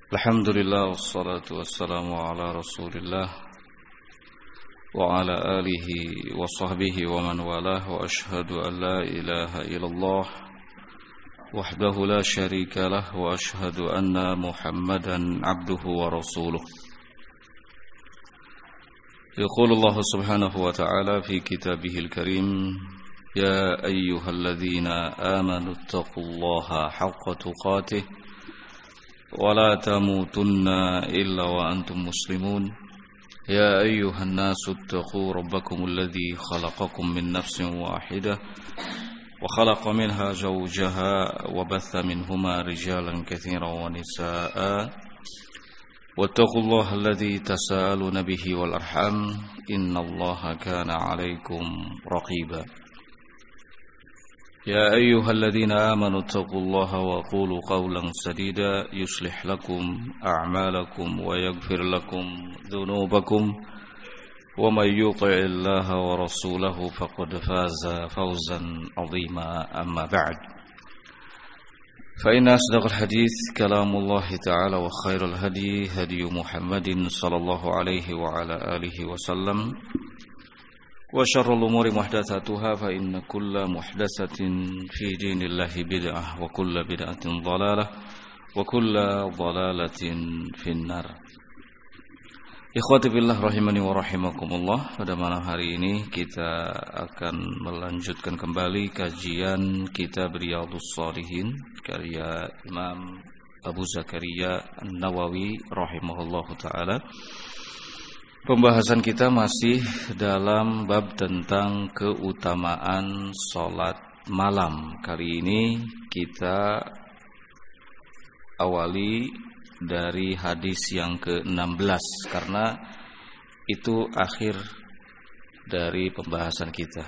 Alhamdulillah wassalatu wassalamu ala Rasulillah wa ala alihi wa sahbihi wa man walah wa ashhadu an la ilaha illallah wahdahu la syarika lah wa ashhadu anna Muhammadan abduhu wa rasuluh. Yaqulu Allah subhanahu wa ta'ala fi kitabihil karim ya ayyuhalladzina amanu taqullaha haqqa tuqatih ولا تموتن إلا وأنتم مسلمون يا أيها الناس اتقوا ربكم الذي خلقكم من نفس واحدة وخلق منها زوجها وبث منهما رجالا كثيرا ونساء واتقوا الله الذي تساءلون به والأرحام إن الله كان عليكم رقيبا يا أيها الذين آمنوا اتقوا الله وقولوا قولا سديدا يصلح لكم أعمالكم ويغفر لكم ذنوبكم ومن يطع الله ورسوله فقد فاز فوزا عظيما أما بعد فإن أصدق الحديث كلام الله تعالى وخير الهدي هدي محمد صلى الله عليه وعلى آله وسلم وشر الأمور محدثاتها فإن كل محدثة في دين الله بدعة وكل بدعة ضلالة وكل ضلالة في النار. Ikhwati billah rahimani wa rahimakumullah. Pada malam hari ini kita akan melanjutkan kembali kajian kitab Riyadhus Shalihin karya Imam Abu Zakaria An-Nawawi rahimahullahu taala. Pembahasan kita masih dalam bab tentang keutamaan sholat malam. Kali ini kita awali dari hadis yang ke-16 karena itu akhir dari pembahasan kita.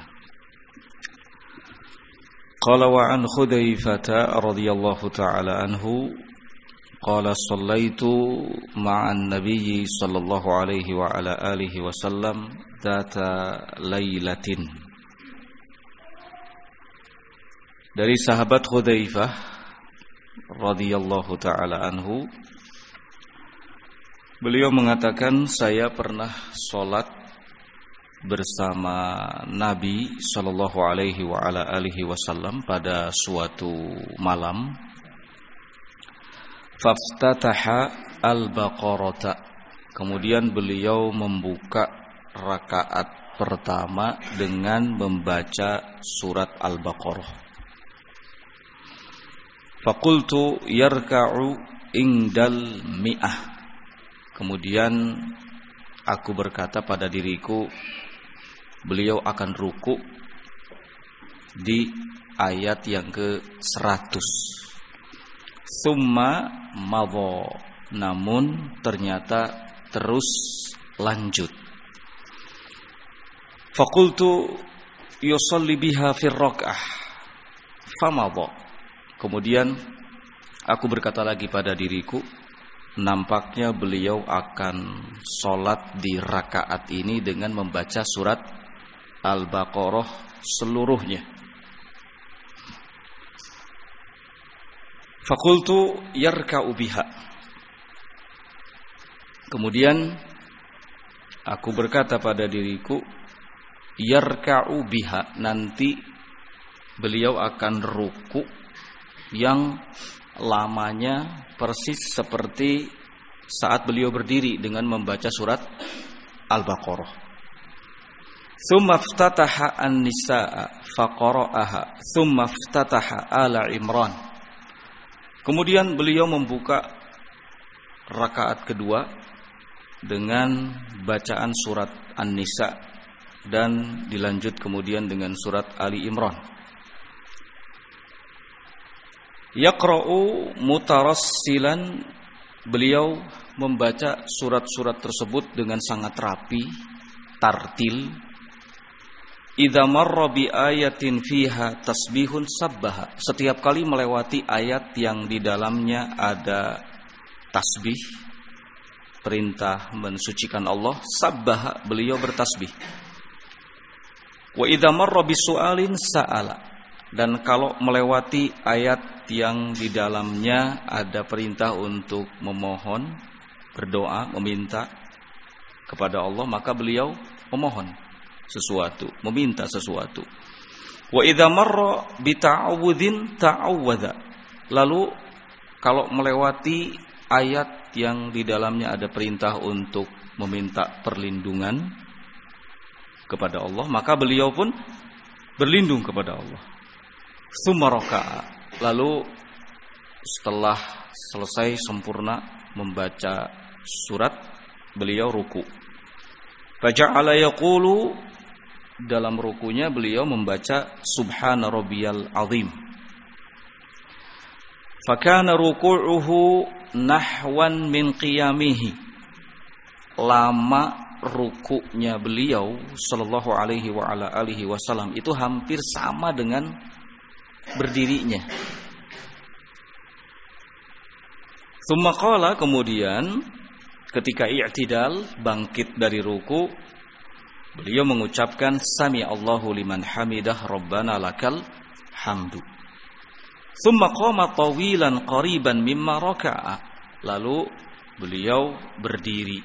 Qala wa an Hudzaifah radhiyallahu ta'ala anhu qala sallaitu ma'an nabiyyi sallallahu alaihi wa ala alihi wasallam dzata lailatin. Dari sahabat Hudzaifah radhiyallahu taala anhu, beliau mengatakan saya pernah salat bersama Nabi sallallahu alaihi wa ala alihi wasallam pada suatu malam. Faftataha al-Baqarah. Kemudian beliau membuka rakaat pertama dengan membaca surat Al-Baqarah. Faqultu yarka'u indal mi'ah. Kemudian aku berkata pada diriku, beliau akan ruku di ayat yang ke-100. Summa madha, namun ternyata terus lanjut. Faqultu yusalli biha fi rak'ah famadha. Kemudian aku berkata lagi pada diriku, nampaknya beliau akan sholat di rakaat ini dengan membaca surat Al-Baqarah seluruhnya. Faqultu yarka'u biha. Kemudian aku berkata pada diriku, yarka'u biha, nanti beliau akan ruku yang lamanya persis seperti saat beliau berdiri dengan membaca surat Al-Baqarah. Tsumma iftataha an-nisaa faqara'aha, tsumma iftataha ala Imran. Kemudian beliau membuka rakaat kedua dengan bacaan surat An-Nisa dan dilanjut kemudian dengan surat Ali Imran. Yaqra'u mutarassilan, beliau membaca surat-surat tersebut dengan sangat rapi, tartil. Idza marra bi ayatin fiha tasbihun sabbaha. Setiap kali melewati ayat yang di dalamnya ada tasbih, perintah mensucikan Allah, sabbaha, beliau bertasbih. Wa idza marra bi su'alin sa'ala. Dan kalau melewati ayat yang di dalamnya ada perintah untuk memohon, berdoa, meminta kepada Allah, maka beliau memohon sesuatu, meminta sesuatu. Wa idza marra bi ta'awudzin ta'awwadza. Lalu kalau melewati ayat yang di dalamnya ada perintah untuk meminta perlindungan kepada Allah, maka beliau pun berlindung kepada Allah. Tsumma raka'a. Lalu setelah selesai sempurna membaca surat, beliau ruku. Faja'ala yaqulu, dalam rukunya beliau membaca subhana rabbiyal azim. Fakana ruku'uhu nahwan min qiyamihi. Lama ruku'nya beliau sallallahu alaihi wa ala alihi wasallam itu hampir sama dengan berdirinya. Tsumma qala, kemudian ketika i'tidal, bangkit dari ruku, beliau mengucapkan sami Allahu liman hamidah rabbana lakal hamdu. Tsumma qama tawilan qariban mimma raka'a. Lalu beliau berdiri.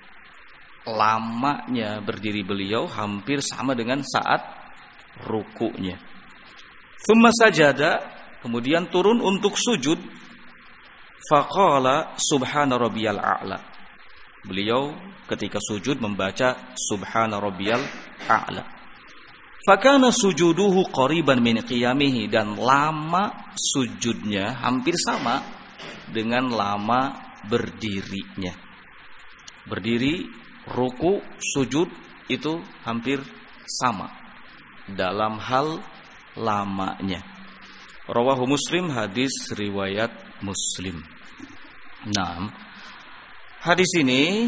Lamanya berdiri beliau hampir sama dengan saat ruku'nya. Tsumma sajada, kemudian turun untuk sujud. Faqala subhana rabbiyal a'la. Beliau ketika sujud membaca subhana rabbiyal a'la. Fakana sujuduhu qariban min qiyamihi, dan lama sujudnya hampir sama dengan lama berdirinya. Berdiri, ruku, sujud itu hampir sama dalam hal lamanya. Rawahu Muslim, hadis riwayat Muslim. Nah, hadis ini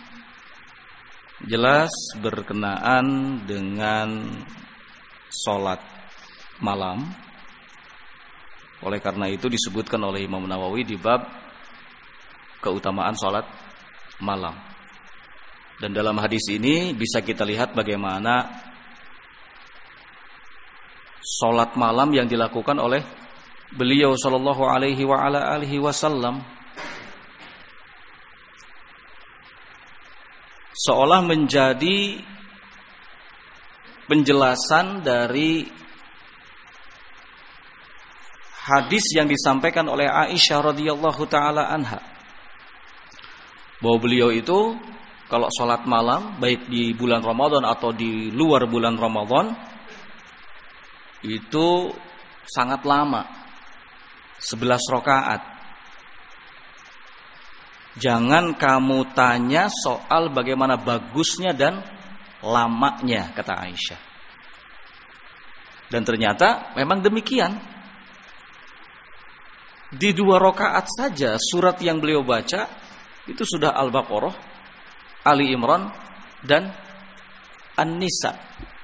jelas berkenaan dengan sholat malam. Oleh karena itu disebutkan oleh Imam Nawawi di bab keutamaan sholat malam. Dan dalam hadis ini bisa kita lihat bagaimana sholat malam yang dilakukan oleh beliau sallallahu alaihi wa ala alihi wasallam, seolah menjadi penjelasan dari hadis yang disampaikan oleh Aisyah radhiyallahu taala anha, bahwa beliau itu kalau sholat malam baik di bulan Ramadan atau di luar bulan Ramadan itu sangat lama, 11 rakaat. Jangan kamu tanya soal bagaimana bagusnya dan lamanya, kata Aisyah. Dan ternyata memang demikian. Di 2 rakaat saja surat yang beliau baca itu sudah Al-Baqarah, Ali Imran, dan An-Nisa.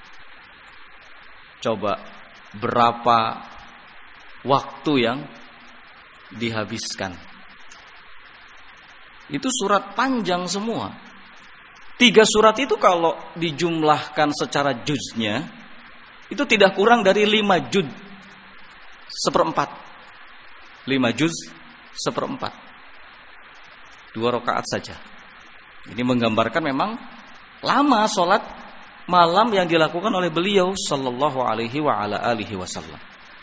Coba berapa waktu yang dihabiskan. Itu surat panjang semua. 3 surat itu kalau dijumlahkan secara juznya itu tidak kurang dari 5 juz seperempat. 5 juz seperempat. 2 rakaat saja. Ini menggambarkan memang lama sholat malam yang dilakukan oleh beliau sallallahu alaihi wa ala alihi wasallam.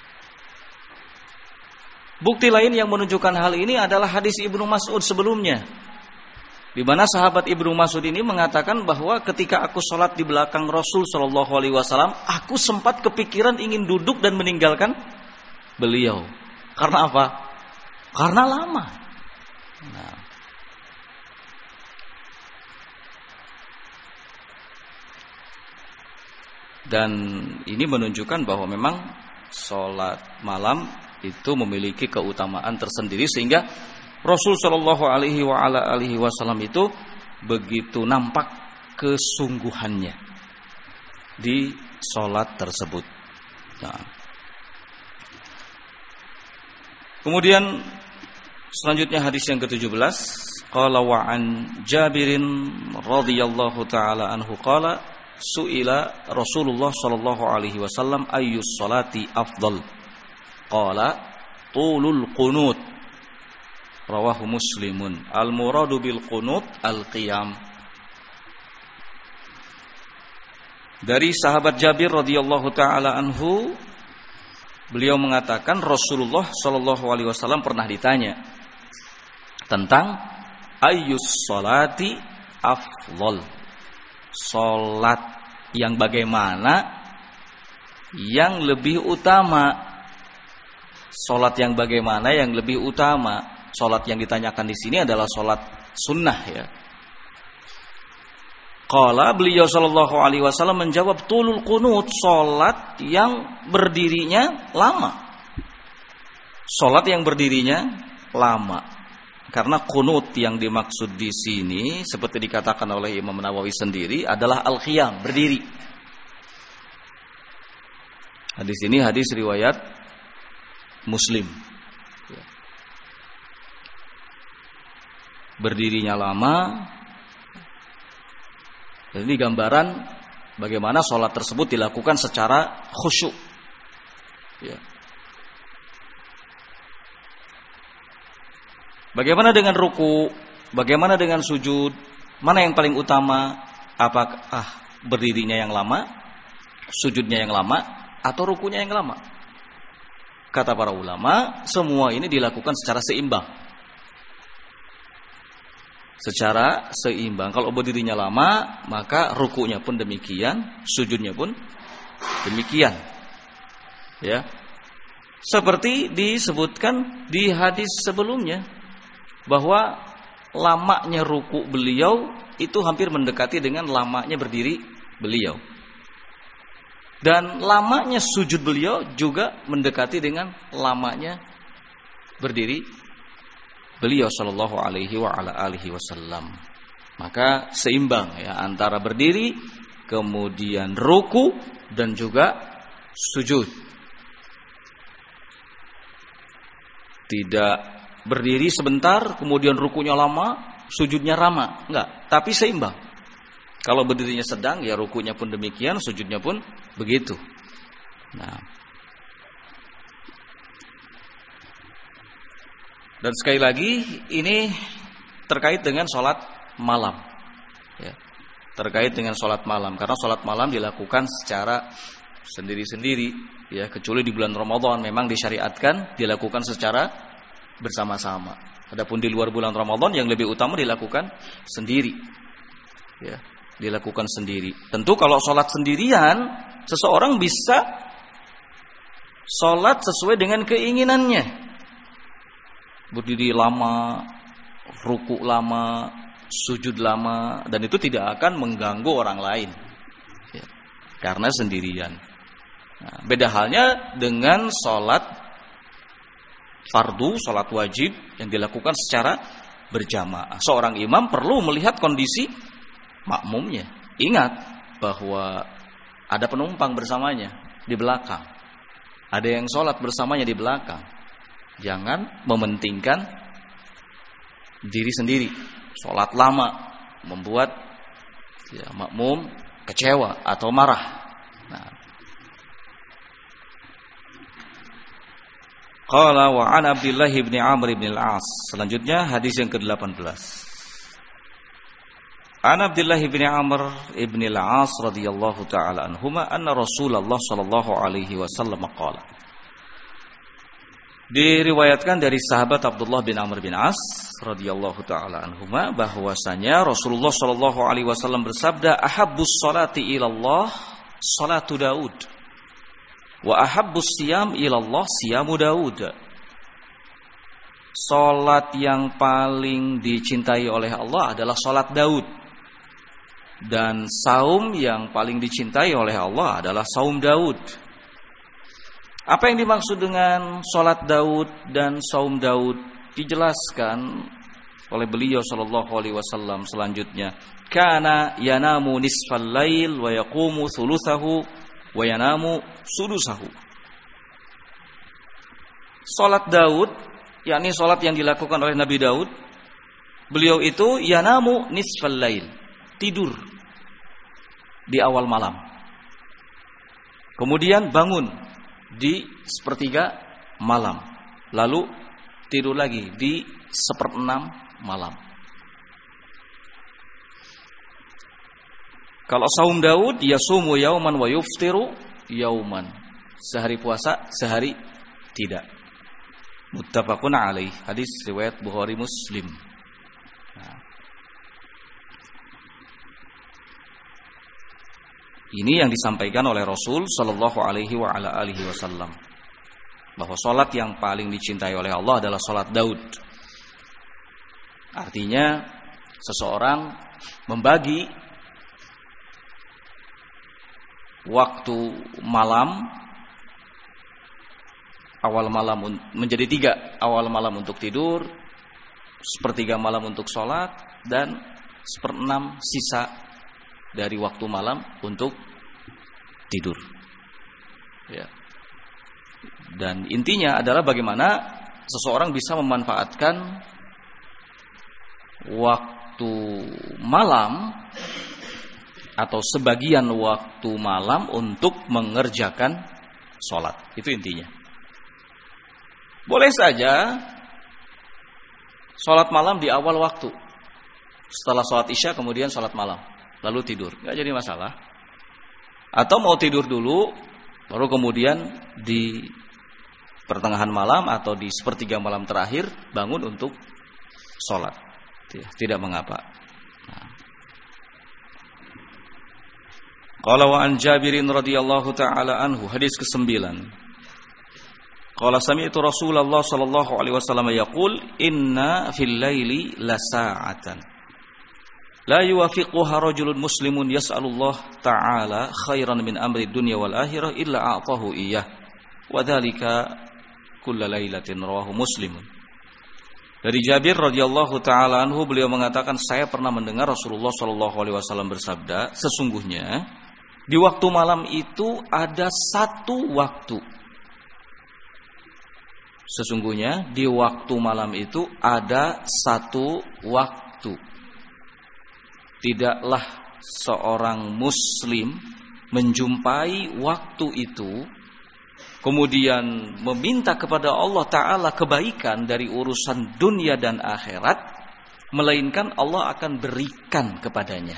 Bukti lain yang menunjukkan hal ini adalah hadis Ibnu Mas'ud sebelumnya, di mana sahabat Ibnu Mas'ud ini mengatakan bahwa ketika aku sholat di belakang Rasul sallallahu alaihi wasallam, aku sempat kepikiran ingin duduk dan meninggalkan beliau. Karena apa? Karena lama. Nah, dan ini menunjukkan bahwa memang sholat malam itu memiliki keutamaan tersendiri, sehingga Rasul Shallallahu Alaihi Wasallam itu begitu nampak kesungguhannya di sholat tersebut. Nah, kemudian selanjutnya hadis yang ke-17, qala wa an Jabirin radhiyallahu taala anhu qala su'ila Rasulullah sallallahu alaihi wasallam ayyus salati afdal. Qala tulul qunut. Rawahu Muslimun. Al-muradu bil qunut al-qiyam. Dari sahabat Jabir radhiyallahu taala anhu, beliau mengatakan Rasulullah sallallahu alaihi wasallam pernah ditanya tentang ayyus salati afdal. Salat yang bagaimana yang lebih utama? Salat yang bagaimana yang lebih utama? Salat yang ditanyakan di sini adalah salat sunnah ya. Qala, beliau sallallahu alaihi wasallam menjawab, tulul qunut, salat yang berdirinya lama. Salat yang berdirinya lama. Karena qunut yang dimaksud di sini seperti dikatakan oleh Imam Nawawi sendiri adalah al-qiyam, berdiri. Hadis ini hadis riwayat Muslim. Berdirinya lama. Jadi gambaran bagaimana sholat tersebut dilakukan secara khusyuk. Ya. Bagaimana dengan ruku? Bagaimana dengan sujud? Mana yang paling utama? Apakah berdirinya yang lama, sujudnya yang lama, atau rukunya yang lama? Kata para ulama, semua ini dilakukan secara seimbang. Secara seimbang. Kalau berdirinya lama, maka rukunya pun demikian, sujudnya pun demikian. Ya. Seperti disebutkan di hadis sebelumnya bahwa lamanya ruku beliau itu hampir mendekati dengan lamanya berdiri beliau. Dan lamanya sujud beliau juga mendekati dengan lamanya berdiri beliau sallallahu alaihi wa ala alihi wasallam. Maka seimbang ya antara berdiri, kemudian ruku dan juga sujud. Tidak berdiri sebentar kemudian rukunya lama, sujudnya lama, enggak, tapi seimbang. Kalau berdirinya sedang ya rukunya pun demikian, sujudnya pun begitu. Nah, dan sekali lagi ini terkait dengan sholat malam, ya. Terkait dengan sholat malam, karena sholat malam dilakukan secara sendiri-sendiri, ya. Kecuali di bulan Ramadan memang disyariatkan dilakukan secara bersama-sama. Adapun di luar bulan Ramadan yang lebih utama dilakukan sendiri, ya. Dilakukan sendiri. Tentu kalau sholat sendirian, seseorang bisa sholat sesuai dengan keinginannya. Berdiri lama, ruku lama, sujud lama, dan itu tidak akan mengganggu orang lain, ya, karena sendirian. Nah, beda halnya dengan sholat fardu, sholat wajib yang dilakukan secara berjamaah. Seorang imam perlu melihat kondisi makmumnya. Ingat bahwa ada penumpang bersamanya di belakang, ada yang sholat bersamanya di belakang. Jangan mementingkan diri sendiri. Sholat lama membuat ya, makmum kecewa atau marah. Nah. Qala wa an Abdullah bin Amr bin al-As. Selanjutnya hadis yang ke-18. An Abdullah bin Amr bin al-As radhiyallahu taala anhuma anna Rasulullah sallallahu alaihi wasallam qala. Diriwayatkan dari sahabat Abdullah bin Amr bin As radhiyallahu taala anhuma bahwasanya Rasulullah sallallahu alaihi wasallam bersabda, ahabbus salati ilallah salatu Daud wa ahabbus siyam ilallah siyamu Daud. Salat yang paling dicintai oleh Allah adalah salat Daud, dan saum yang paling dicintai oleh Allah adalah saum Daud. Apa yang dimaksud dengan salat Daud dan saum Daud dijelaskan oleh beliau sallallahu alaihi wasallam selanjutnya. Kana yanamu nisfal lail wa yaqumu thuluthahu wa yanamu sudusahu. Salat Daud, yakni salat yang dilakukan oleh Nabi Daud, beliau itu yanamu nisfal lail, tidur di awal malam. Kemudian bangun di sepertiga malam, lalu tidur lagi di 1/6 malam. Kalau saum Daud, yasumu yauman wa yuftiru yauman. Sehari puasa, sehari tidak. Muttafaqun alaih. Hadis riwayat Bukhari Muslim. Nah. Ini yang disampaikan oleh Rasul sallallahu alaihi wa ala alihi wasallam. Bahwa salat yang paling dicintai oleh Allah adalah salat Daud. Artinya seseorang membagi waktu malam, awal malam menjadi 3, awal malam untuk tidur, 1/3 malam untuk sholat, dan 1/6 sisa dari waktu malam untuk tidur. Ya. Dan intinya adalah bagaimana seseorang bisa memanfaatkan waktu malam atau sebagian waktu malam untuk mengerjakan sholat. Itu intinya. Boleh saja sholat malam di awal waktu, setelah sholat isya kemudian sholat malam, lalu tidur, nggak jadi masalah. Atau mau tidur dulu, baru kemudian di pertengahan malam atau di 1/3 malam terakhir bangun untuk sholat, tidak mengapa. Qala wa an Jabirin radhiyallahu ta'ala anhu, hadis ke-9. Qala sami'tu Rasulullah sallallahu alaihi wasallam yaqul inna fil laili lasa'atan la yuwafiquha rajulun muslimun yas'alullah ta'ala khairan min amri dunya wal akhirah illa a'tahu iyyah wa dzalika kulla lailatin, rawahu Muslim. Dari Jabir radhiyallahu ta'ala anhu, beliau mengatakan, saya pernah mendengar Rasulullah sallallahu alaihi wasallam bersabda, sesungguhnya di waktu malam itu ada satu waktu. Sesungguhnya di waktu malam itu ada satu waktu. Tidaklah seorang muslim menjumpai waktu itu kemudian meminta kepada Allah Ta'ala kebaikan dari urusan dunia dan akhirat, melainkan Allah akan berikan kepadanya.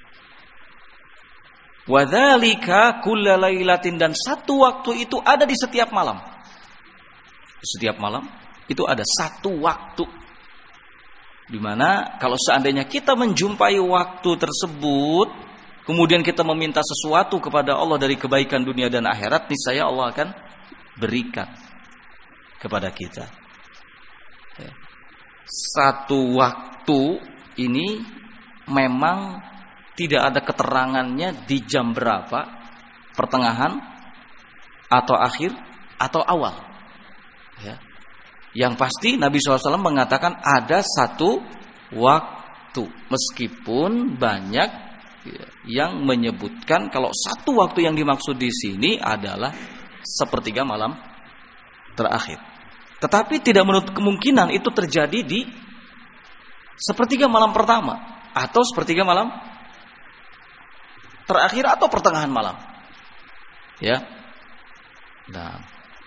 Wadzalika kulla lailatin, dan satu waktu itu ada di setiap malam. Setiap malam itu ada satu waktu, dimana kalau seandainya kita menjumpai waktu tersebut, kemudian kita meminta sesuatu kepada Allah dari kebaikan dunia dan akhirat, niscaya Allah akan berikan kepada kita. Satu waktu ini memang tidak ada keterangannya di jam berapa, pertengahan atau akhir atau awal. Ya. Yang pasti Nabi SAW mengatakan ada satu waktu, meskipun banyak yang menyebutkan kalau satu waktu yang dimaksud di sini adalah 1/3 malam terakhir. Tetapi tidak menutup kemungkinan itu terjadi di 1/3 malam pertama atau 1/3 malam terakhir atau pertengahan malam. Ya. Nah,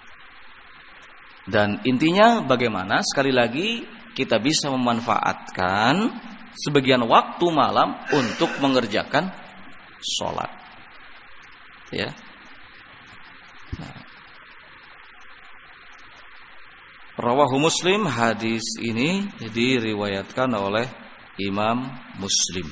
dan intinya bagaimana sekali lagi kita bisa memanfaatkan sebagian waktu malam untuk mengerjakan sholat. Ya. Nah. Rawahu Muslim, hadis ini diriwayatkan oleh Imam Muslim.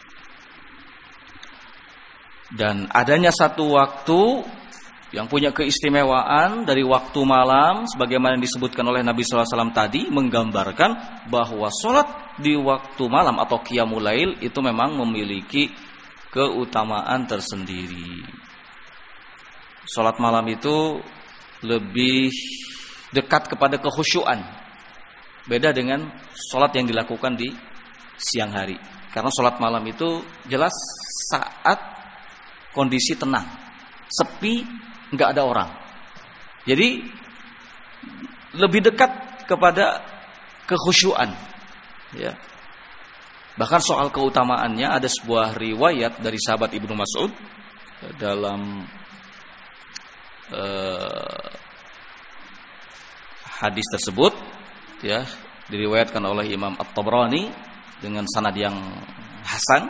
Dan adanya satu waktu yang punya keistimewaan dari waktu malam, sebagaimana yang disebutkan oleh Nabi SAW tadi, menggambarkan bahwa sholat di waktu malam atau qiyamul lail itu memang memiliki keutamaan tersendiri. Sholat malam itu lebih dekat kepada kekhusyuan, beda dengan sholat yang dilakukan di siang hari. Karena sholat malam itu jelas saat kondisi tenang, sepi, nggak ada orang. Jadi lebih dekat kepada kekhusyuan. Ya. Bahkan soal keutamaannya ada sebuah riwayat dari sahabat Ibnu Mas'ud dalam hadis tersebut ya diriwayatkan oleh Imam At-Tabrani dengan sanad yang hasan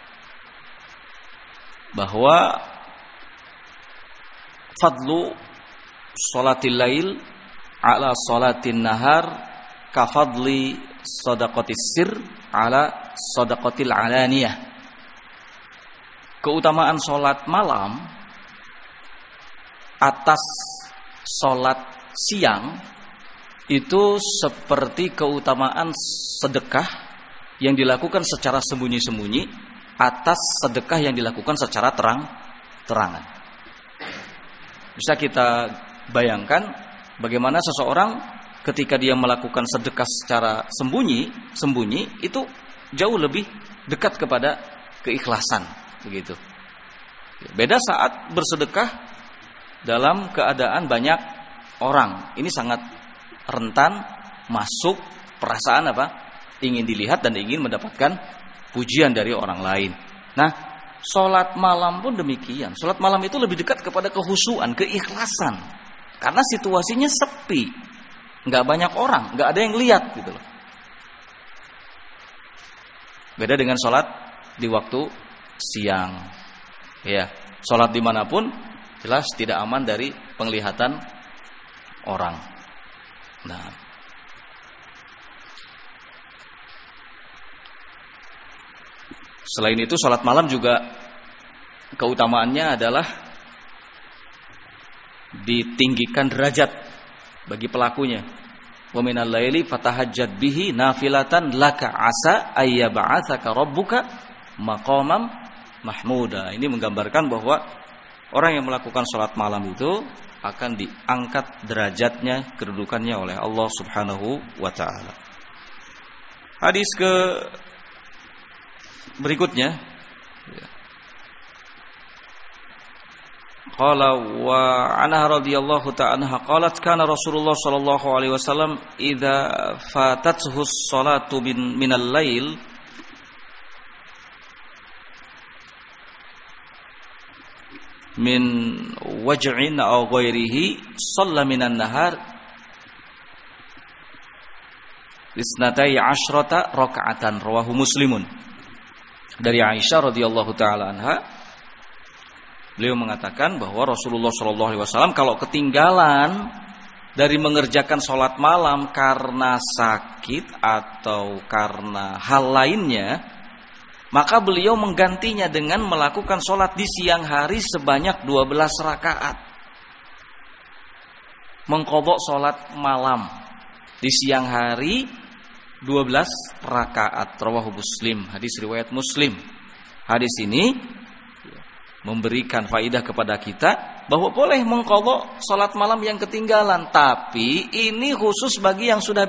bahwa fadlu sholatil lail ala sholatin nahar ka fadli shadaqatis sir ala shadaqatil alaniyah. Keutamaan sholat malam atas sholat siang itu seperti keutamaan sedekah yang dilakukan secara sembunyi-sembunyi atas sedekah yang dilakukan secara terang-terangan. Bisa kita bayangkan bagaimana seseorang ketika dia melakukan sedekah secara sembunyi itu jauh lebih dekat kepada keikhlasan, begitu. Beda saat bersedekah dalam keadaan banyak orang. Ini sangat rentan masuk perasaan ingin dilihat dan ingin mendapatkan pujian dari orang lain. Nah, sholat malam pun demikian. Sholat malam itu lebih dekat kepada kehusuan, keikhlasan. Karena situasinya sepi, nggak banyak orang, nggak ada yang lihat gitu loh. Beda dengan sholat di waktu siang. Ya, sholat dimanapun jelas tidak aman dari penglihatan orang. Nah, selain itu sholat malam juga keutamaannya adalah ditinggikan derajat bagi pelakunya. Wa minal laili fatahajjad bihi nafilatan laka asa ayyab'atsaka rabbuka maqamam mahmuda. Ini menggambarkan bahwa orang yang melakukan sholat malam itu akan diangkat derajatnya, kedudukannya oleh Allah Subhanahu wa taala. Hadis ke berikutnya, qala wa anha radhiyallahu ta'ala anha qalat kana Rasulullah sallallahu alaihi wasallam idza fatathu as-salatu minal lail min waj'in aw ghairihi shalla minan nahar isnatai asyrata raka'atan rawahu Muslimun. Dari Aisyah radhiyallahu taala anha, beliau mengatakan bahwa Rasulullah sallallahu alaihi wasallam kalau ketinggalan dari mengerjakan sholat malam karena sakit atau karena hal lainnya, maka beliau menggantinya dengan melakukan sholat di siang hari sebanyak 12 rakaat. Mengqadha sholat malam di siang hari 12 rakaat. Rawahu Muslim, hadis riwayat Muslim. Hadis ini memberikan faidah kepada kita bahwa boleh mengqadha sholat malam yang ketinggalan, tapi ini khusus bagi yang sudah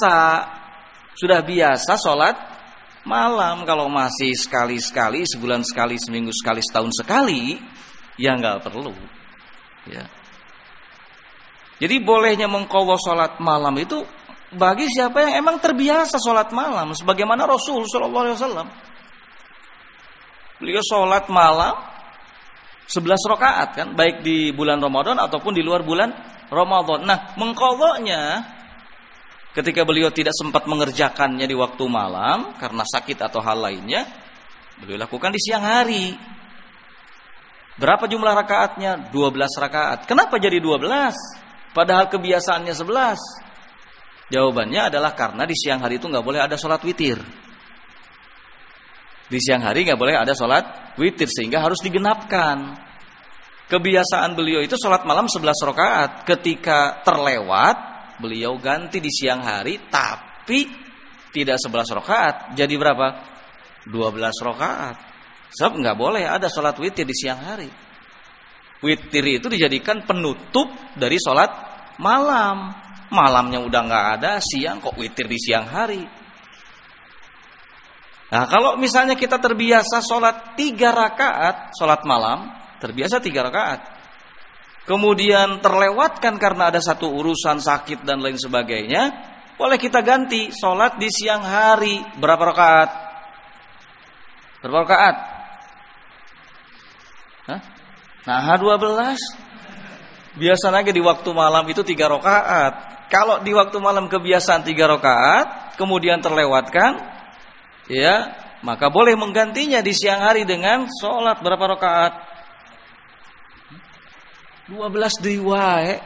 biasa sholat malam. Kalau masih sekali-sekali, sebulan sekali, seminggu sekali, setahun sekali, ya nggak perlu. Ya. Jadi bolehnya mengqadha sholat malam itu bagi siapa yang emang terbiasa sholat malam, sebagaimana Rasul Sallallahu Alaihi Wasallam. Beliau sholat malam 11 rakaat kan, baik di bulan Ramadan ataupun di luar bulan Ramadan. Nah, mengqadhanya ketika beliau tidak sempat mengerjakannya di waktu malam karena sakit atau hal lainnya, beliau lakukan di siang hari. Berapa jumlah rakaatnya? 12 rakaat. Kenapa jadi 12? Padahal kebiasaannya 11. Jawabannya adalah karena di siang hari itu nggak boleh ada sholat witir. Di siang hari nggak boleh ada sholat witir, sehingga harus digenapkan. Kebiasaan beliau itu sholat malam 11 rakaat. Ketika terlewat, beliau ganti di siang hari, tapi tidak 11 rakaat. Jadi berapa? 12 rakaat. Sebab nggak boleh ada sholat witir di siang hari. Witir itu dijadikan penutup dari sholat malam. Malamnya udah nggak ada, siang kok witir di siang hari. Nah, kalau misalnya kita terbiasa sholat 3 rakaat, sholat malam, terbiasa 3 rakaat. Kemudian terlewatkan karena ada satu urusan sakit dan lain sebagainya, boleh kita ganti sholat di siang hari. Berapa rakaat? Berapa rakaat? Nah, 12. Biasanya di waktu malam itu 3 rakaat. Kalau di waktu malam kebiasaan 3 rakaat, kemudian terlewatkan, ya, maka boleh menggantinya di siang hari dengan sholat berapa rakaat? 12 deui wae.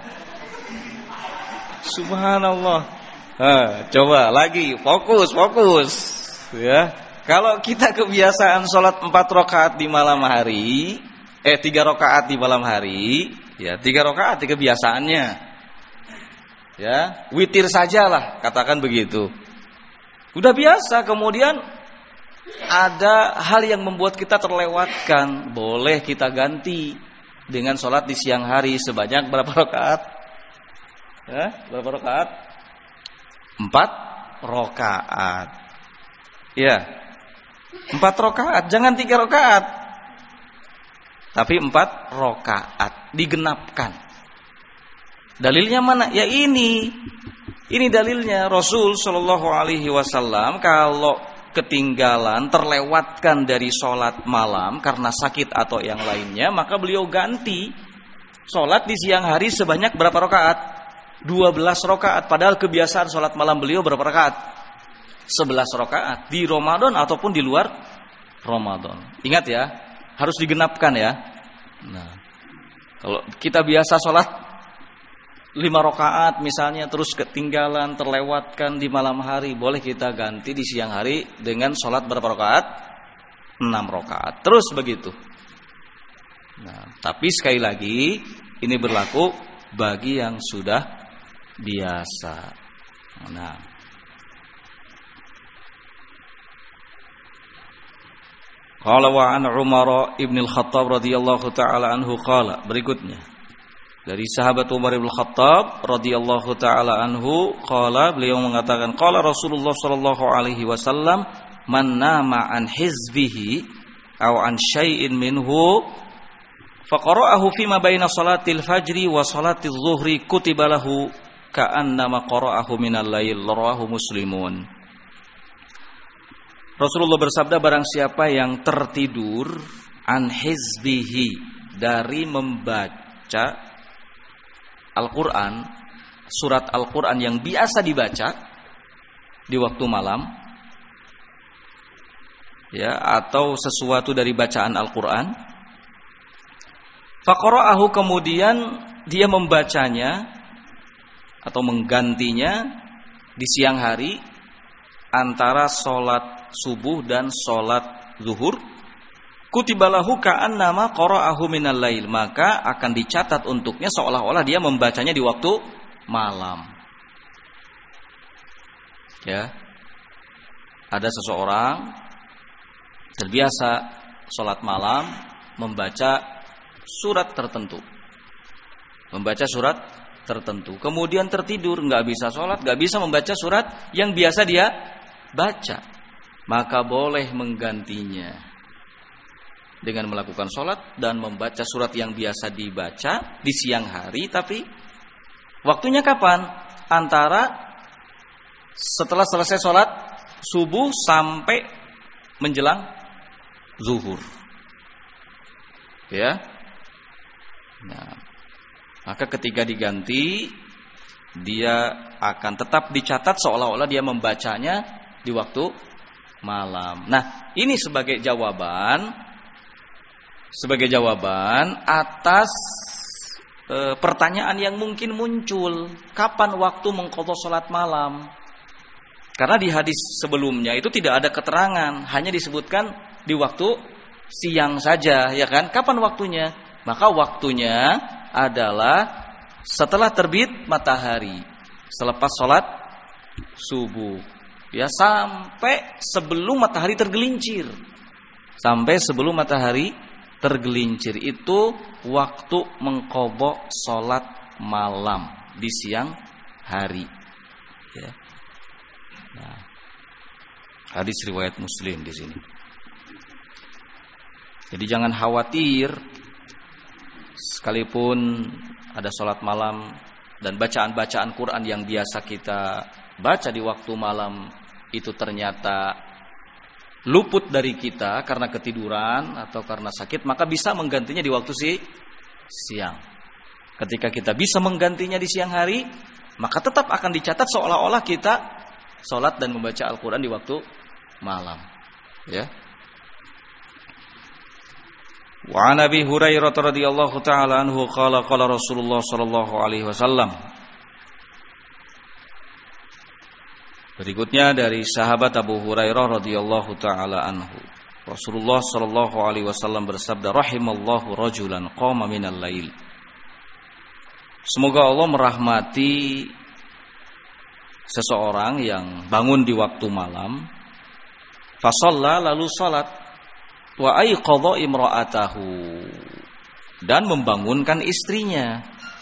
Subhanallah. Coba lagi, fokus. Ya. Kalau kita kebiasaan sholat 4 rakaat di malam hari, 3 rakaat di malam hari, ya 3 rakaat di kebiasaannya. Ya, witir sajalah, katakan begitu. Udah biasa, kemudian ada hal yang membuat kita terlewatkan, boleh kita ganti dengan sholat di siang hari sebanyak berapa rakaat? Berapa rakaat? 4 rakaat. Ya, 4 rakaat, jangan 3 rakaat, tapi 4 rakaat digenapkan. Dalilnya mana? Ya ini dalilnya. Rasul Shallallahu Alaihi Wasallam kalau ketinggalan, terlewatkan dari sholat malam karena sakit atau yang lainnya, maka beliau ganti sholat di siang hari sebanyak berapa rakaat? 12 rakaat. Padahal kebiasaan sholat malam beliau berapa rakaat? 11 rakaat di Ramadan ataupun di luar Ramadan. Ingat ya, harus digenapkan ya. Nah, kalau kita biasa sholat 5 rakaat misalnya, terus ketinggalan, terlewatkan di malam hari, boleh kita ganti di siang hari dengan sholat berapa rakaat? 6 rakaat. Terus begitu. Nah, tapi sekali lagi ini berlaku bagi yang sudah biasa. Nah, qala wa an Umar ibn al-Khattab radhiyallahu taala anhu qala, berikutnya dari sahabat Umar ibn al-Khattab radhiyallahu taala anhu qala, beliau mengatakan qala Rasulullah sallallahu alaihi wasallam man nama an hizbihi aw an syai'in minhu faqara'ahu fima baina salatil fajri wa salatil zuhri kutiba lahu ka'annama qara'ahu minal lail, rawahu Muslimun. Rasulullah bersabda, barang siapa yang tertidur an hizbihi, dari membaca Al-Quran, surat Al-Quran yang biasa dibaca di waktu malam, ya, atau sesuatu dari bacaan Al-Quran, faqara'ahu, kemudian dia membacanya atau menggantinya di siang hari antara sholat subuh dan sholat zuhur, kutibalahu ka'annama qara'ahu minal lail, maka akan dicatat untuknya seolah-olah dia membacanya di waktu malam. Ya, ada seseorang terbiasa sholat malam membaca surat tertentu, kemudian tertidur, nggak bisa sholat, nggak bisa membaca surat yang biasa dia baca, maka boleh menggantinya dengan melakukan sholat dan membaca surat yang biasa dibaca di siang hari. Tapi waktunya kapan? Antara setelah selesai sholat subuh sampai menjelang zuhur, ya. Nah, maka ketika diganti, dia akan tetap dicatat seolah-olah dia membacanya di waktu malam. Nah, ini sebagai jawaban atas pertanyaan yang mungkin muncul, kapan waktu mengqadha salat malam? Karena di hadis sebelumnya itu tidak ada keterangan, hanya disebutkan di waktu siang saja, ya kan? Kapan waktunya? Maka waktunya adalah setelah terbit matahari, selepas sholat subuh, ya, sampai sebelum matahari tergelincir. Itu waktu mengqadha sholat malam di siang hari, ya. Nah, hadis riwayat Muslim di sini. Jadi jangan khawatir, sekalipun ada sholat malam dan bacaan-bacaan Quran yang biasa kita baca di waktu malam itu ternyata luput dari kita karena ketiduran atau karena sakit, maka bisa menggantinya di waktu siang. Ketika kita bisa menggantinya di siang hari, maka tetap akan dicatat seolah-olah kita salat dan membaca Al-Qur'an di waktu malam, ya. Wa an Abi Hurairah radhiyallahu taala anhu qala qala Rasulullah sallallahu alaihi wasallam. Berikutnya dari sahabat Abu Hurairah radhiyallahu taala anhu. Rasulullah sallallahu alaihi wasallam bersabda, rahimallahu rajulan qama minal lail. Semoga Allah merahmati seseorang yang bangun di waktu malam, fa shalla lalu salat, wa ayqadha imra'atahu, dan membangunkan istrinya.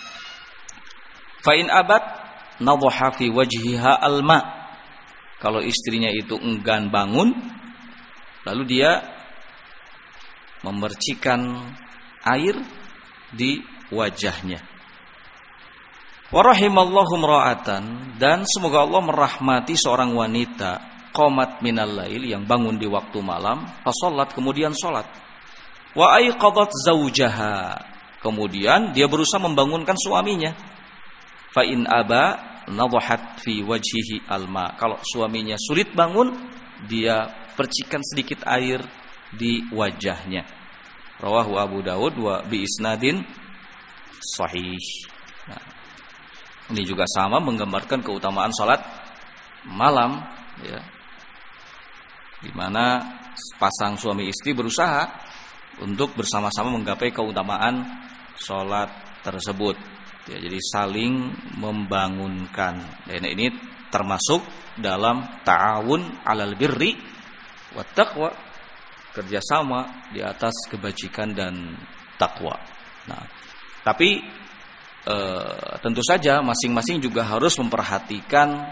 Fa in abat nadhaha fi wajhiha alma. Kalau istrinya itu enggan bangun, lalu dia memercikan air di wajahnya. Wa rahimallahu imra'atan, dan semoga Allah merahmati seorang wanita qamat minal lail, yang bangun di waktu malam, fa shalat, kemudian salat. Wa ayqadat zaujaha, kemudian dia berusaha membangunkan suaminya. Fa in aba nadhahat fi wajhihi alma. Kalau suaminya sulit bangun, dia percikan sedikit air di wajahnya. Rawahu Abu Daud wa bi isnadin sahih. Nah, ini juga sama menggambarkan keutamaan salat malam, ya. Di mana pasang suami istri berusaha untuk bersama-sama menggapai keutamaan salat tersebut. Ya, jadi saling membangunkan. Dan ini termasuk dalam ta'awun 'alal birri wat taqwa, kerjasama di atas kebajikan dan takwa. Nah, tapi tentu saja masing-masing juga harus memperhatikan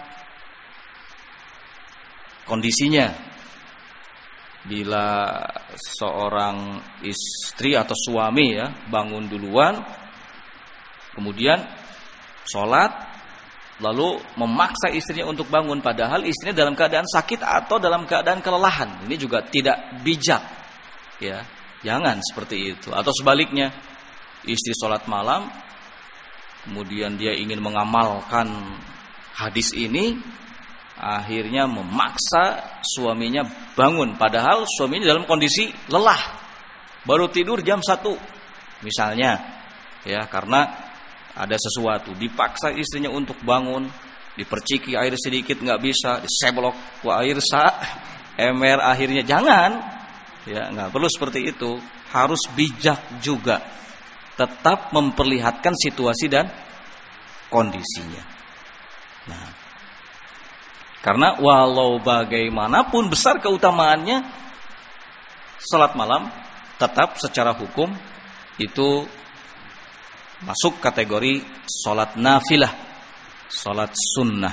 kondisinya. Bila seorang istri atau suami, ya, bangun duluan, kemudian sholat, lalu memaksa istrinya untuk bangun, padahal istrinya dalam keadaan sakit atau dalam keadaan kelelahan, ini juga tidak bijak, ya. Jangan seperti itu. Atau sebaliknya, istri sholat malam, kemudian dia ingin mengamalkan hadis ini, akhirnya memaksa suaminya bangun, padahal suaminya dalam kondisi lelah, baru tidur jam 1 misalnya, ya, karena ada sesuatu, dipaksa istrinya untuk bangun, diperciki air sedikit nggak bisa, diseblok air ember, akhirnya. Jangan, ya, nggak perlu seperti itu. Harus bijak juga, tetap memperlihatkan situasi dan kondisinya. Nah, karena walau bagaimanapun besar keutamaannya, salat malam tetap secara hukum itu masuk kategori salat nafilah, salat sunnah.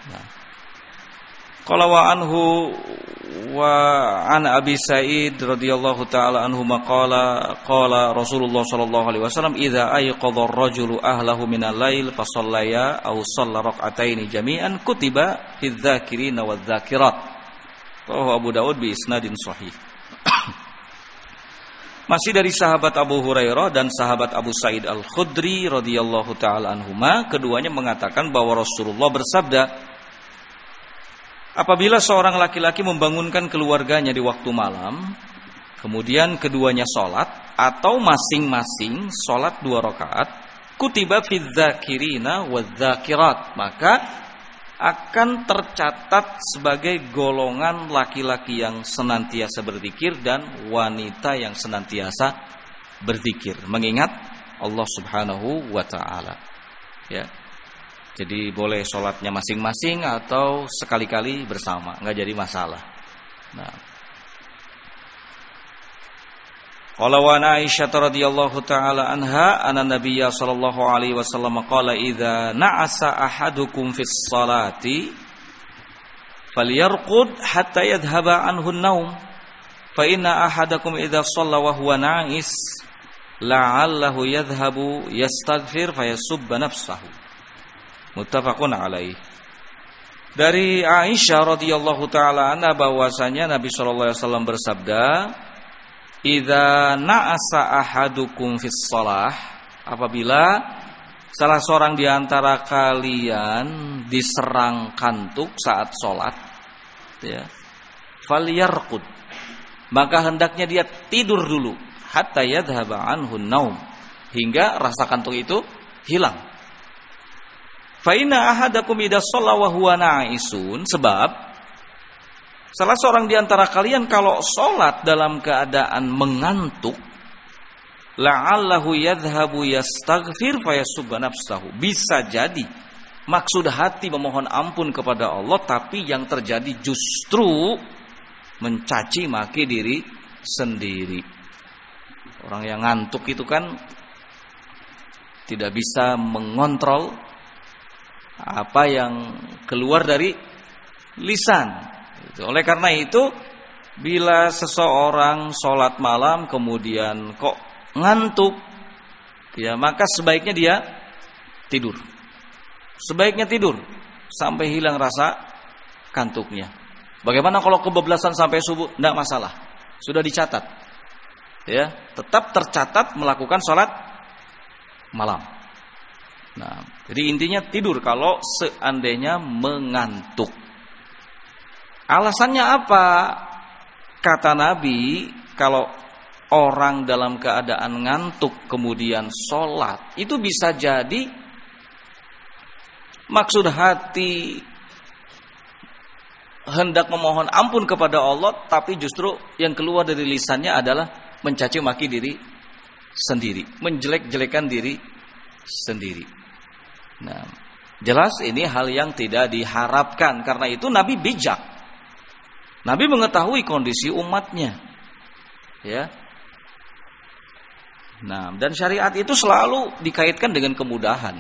Qala wa anhu wa an Abi Sa'id radhiyallahu taala anhu maqala qala Rasulullah sallallahu alaihi wasallam idza ayqadha ar-rajulu ahlahu minal lail fa shallaya aw shalla rak'ataini jami'an kutiba fidz-dzakirina wadz-dzakirat. Rawahu Abu Daud bi isnadin shahih. Masih dari sahabat Abu Hurairah dan sahabat Abu Sa'id Al-Khudri radhiyallahu taala anhuma, keduanya mengatakan bahwa Rasulullah bersabda, apabila seorang laki-laki membangunkan keluarganya di waktu malam, kemudian keduanya sholat atau masing-masing sholat 2 rakaat, kutiba fidz-dzakirina wadz-dzakirat, maka akan tercatat sebagai golongan laki-laki yang senantiasa berzikir dan wanita yang senantiasa berzikir, mengingat Allah Subhanahu wa taala. Ya. Jadi boleh sholatnya masing-masing atau sekali-kali bersama, nggak jadi masalah. Nah, qala wa Aisyah radhiyallahu taala anha anna Nabiyya sallallahu alaihi wasallam qala idza na'asa ahadukum fis salati falyarqud hatta yadhhaba anhu an-naum fa inna ahadakum idza shalla wa huwa na'is la'allahu yadhhabu yastaghfir fayasubba nafsahu. Muttafaqun alaih. Dari Aisyah radhiyallahu taala anha bahwasanya Nabi sallallahu alaihi wasallam bersabda, idza na'asa ahadukum fis shalah, apabila salah seorang di antara kalian diserang kantuk saat sholat, ya, falyarqud, maka hendaknya dia tidur dulu, hatta yadhhaba anhu naum, hingga rasa kantuk itu hilang. Fa inna ahadakum idza shalla wa huwa na'isun, sebab salah seorang di antara kalian kalau sholat dalam keadaan mengantuk, la'allahu yadhhabu yastaghfir fayasubba nafsahu, bisa jadi maksud hati memohon ampun kepada Allah, tapi yang terjadi justru mencaci maki diri sendiri. Orang yang ngantuk itu kan tidak bisa mengontrol apa yang keluar dari lisan. Oleh karena itu, bila seseorang sholat malam kemudian kok ngantuk, ya, maka sebaiknya dia tidur. Sebaiknya tidur sampai hilang rasa kantuknya. Bagaimana kalau kebablasan sampai subuh? Tidak masalah, sudah dicatat, ya, tetap tercatat melakukan sholat malam. Nah, jadi intinya tidur kalau seandainya mengantuk. Alasannya apa? Kata Nabi, kalau orang dalam keadaan ngantuk kemudian sholat, itu bisa jadi maksud hati hendak memohon ampun kepada Allah, tapi justru yang keluar dari lisannya adalah mencaci maki diri sendiri, menjelek-jelekan diri sendiri. Nah, jelas ini hal yang tidak diharapkan. Karena itu Nabi bijak. Nabi mengetahui kondisi umatnya, ya. Nah, dan syariat itu selalu dikaitkan dengan kemudahan.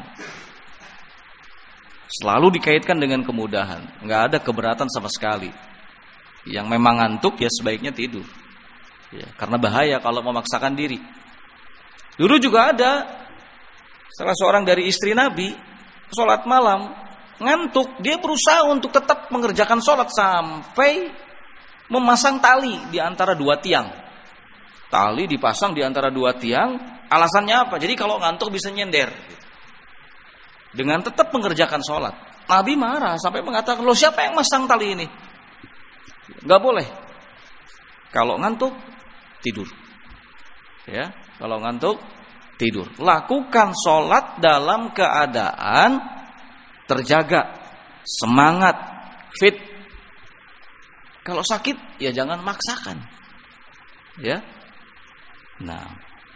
Selalu dikaitkan dengan kemudahan. Enggak ada keberatan sama sekali. Yang memang ngantuk ya sebaiknya tidur, ya, karena bahaya kalau memaksakan diri. Dulu juga ada salah seorang dari istri Nabi sholat malam ngantuk, dia berusaha untuk tetap mengerjakan sholat sampai memasang tali di antara dua tiang. Tali dipasang di antara dua tiang, alasannya apa? Jadi kalau ngantuk bisa nyender, dengan tetap mengerjakan sholat. Nabi marah sampai mengatakan, loh, siapa yang masang tali ini? Gak boleh. Kalau ngantuk tidur, ya, kalau ngantuk tidur. Lakukan sholat dalam keadaan terjaga, semangat, fit. Kalau sakit ya jangan maksakan, ya. Nah,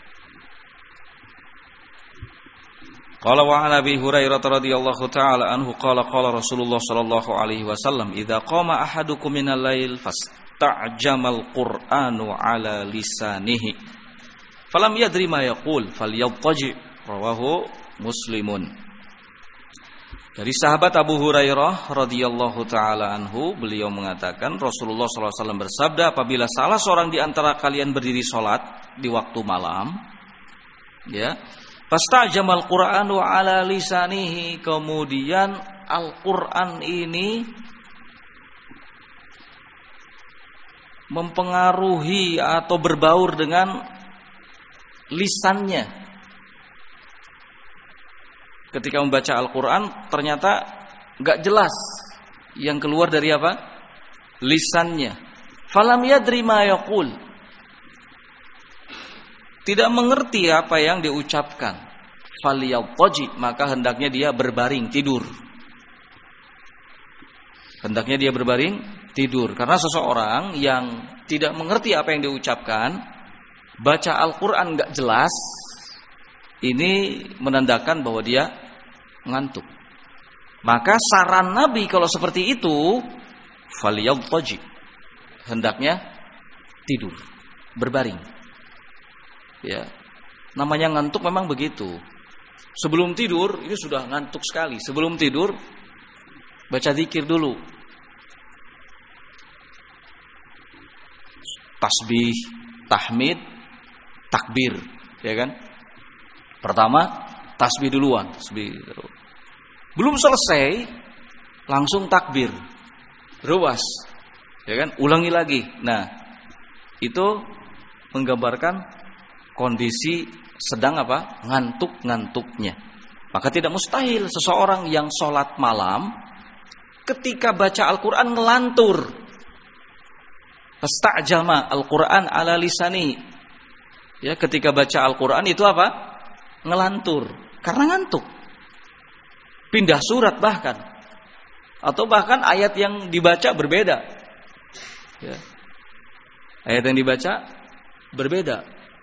qala wa an Abi Hurairah radhiyallahu taala anhu qala qala Rasulullah sallallahu alaihi wasallam, idza qama ahadukum minal lail fasta'jamal Qur'anu ala lisanihi falam yadri ma yaqul falyattaji, rawahu Muslimun. Dari sahabat Abu Hurairah radhiyallahu taala anhu, beliau mengatakan Rasulullah sallallahu alaihi wasallam bersabda, apabila salah seorang di antara kalian berdiri salat di waktu malam, ya, fastajamal Qur'anu ala lisanihi, kemudian Al-Qur'an ini mempengaruhi atau berbaur dengan lisannya. Ketika membaca Al-Quran ternyata gak jelas yang keluar dari apa? Lisannya. Falam yadri ma yaqul, tidak mengerti apa yang diucapkan. Falyattaji, maka hendaknya dia berbaring tidur. Hendaknya dia berbaring tidur. Karena seseorang yang tidak mengerti apa yang diucapkan, baca Al-Quran gak jelas, ini menandakan bahwa dia ngantuk. Maka saran Nabi kalau seperti itu, falyattaji, hendaknya tidur, berbaring. Ya, namanya ngantuk memang begitu. Sebelum tidur ini sudah ngantuk sekali. Sebelum tidur baca zikir dulu, tasbih, tahmid, takbir, ya kan? Pertama tasbih duluan, tasbih. Belum selesai langsung takbir, ruas, ya kan? Ulangi lagi. Nah, itu menggambarkan kondisi sedang apa? Ngantuk-ngantuknya. Maka tidak mustahil seseorang yang sholat malam ketika baca Al-Quran ngelantur. Fastajama Al-Quran ala lisani. Ya, ketika baca Al-Quran itu apa? Ngelantur. Karena ngantuk. Pindah surat bahkan. Atau bahkan ayat yang dibaca berbeda. Ya. Ayat yang dibaca berbeda.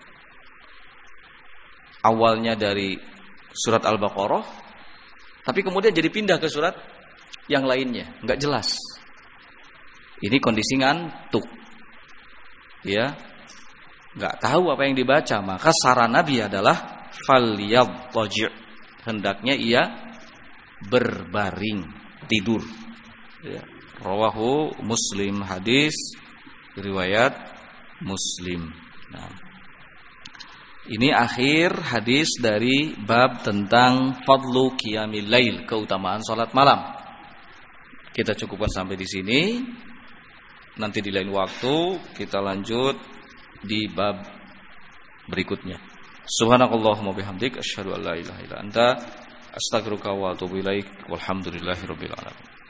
Awalnya dari surat Al-Baqarah, tapi kemudian jadi pindah ke surat yang lainnya, enggak jelas. Ini kondisi ngantuk. Ya. Enggak tahu apa yang dibaca, maka saran Nabi adalah falyadhaji'. Hendaknya ia berbaring, tidur. Ya. Rawahu Muslim, hadis riwayat Muslim. Nah, ini akhir hadis dari bab tentang fadlu qiyamil lail, keutamaan salat malam. Kita cukupkan sampai di sini. Nanti di lain waktu kita lanjut di bab berikutnya. Subhanakallahumma bihamdik asyhadu an la ilaha illa anta astaghfiruka wa atubu ilaik. Walhamdulillahirabbil alamin.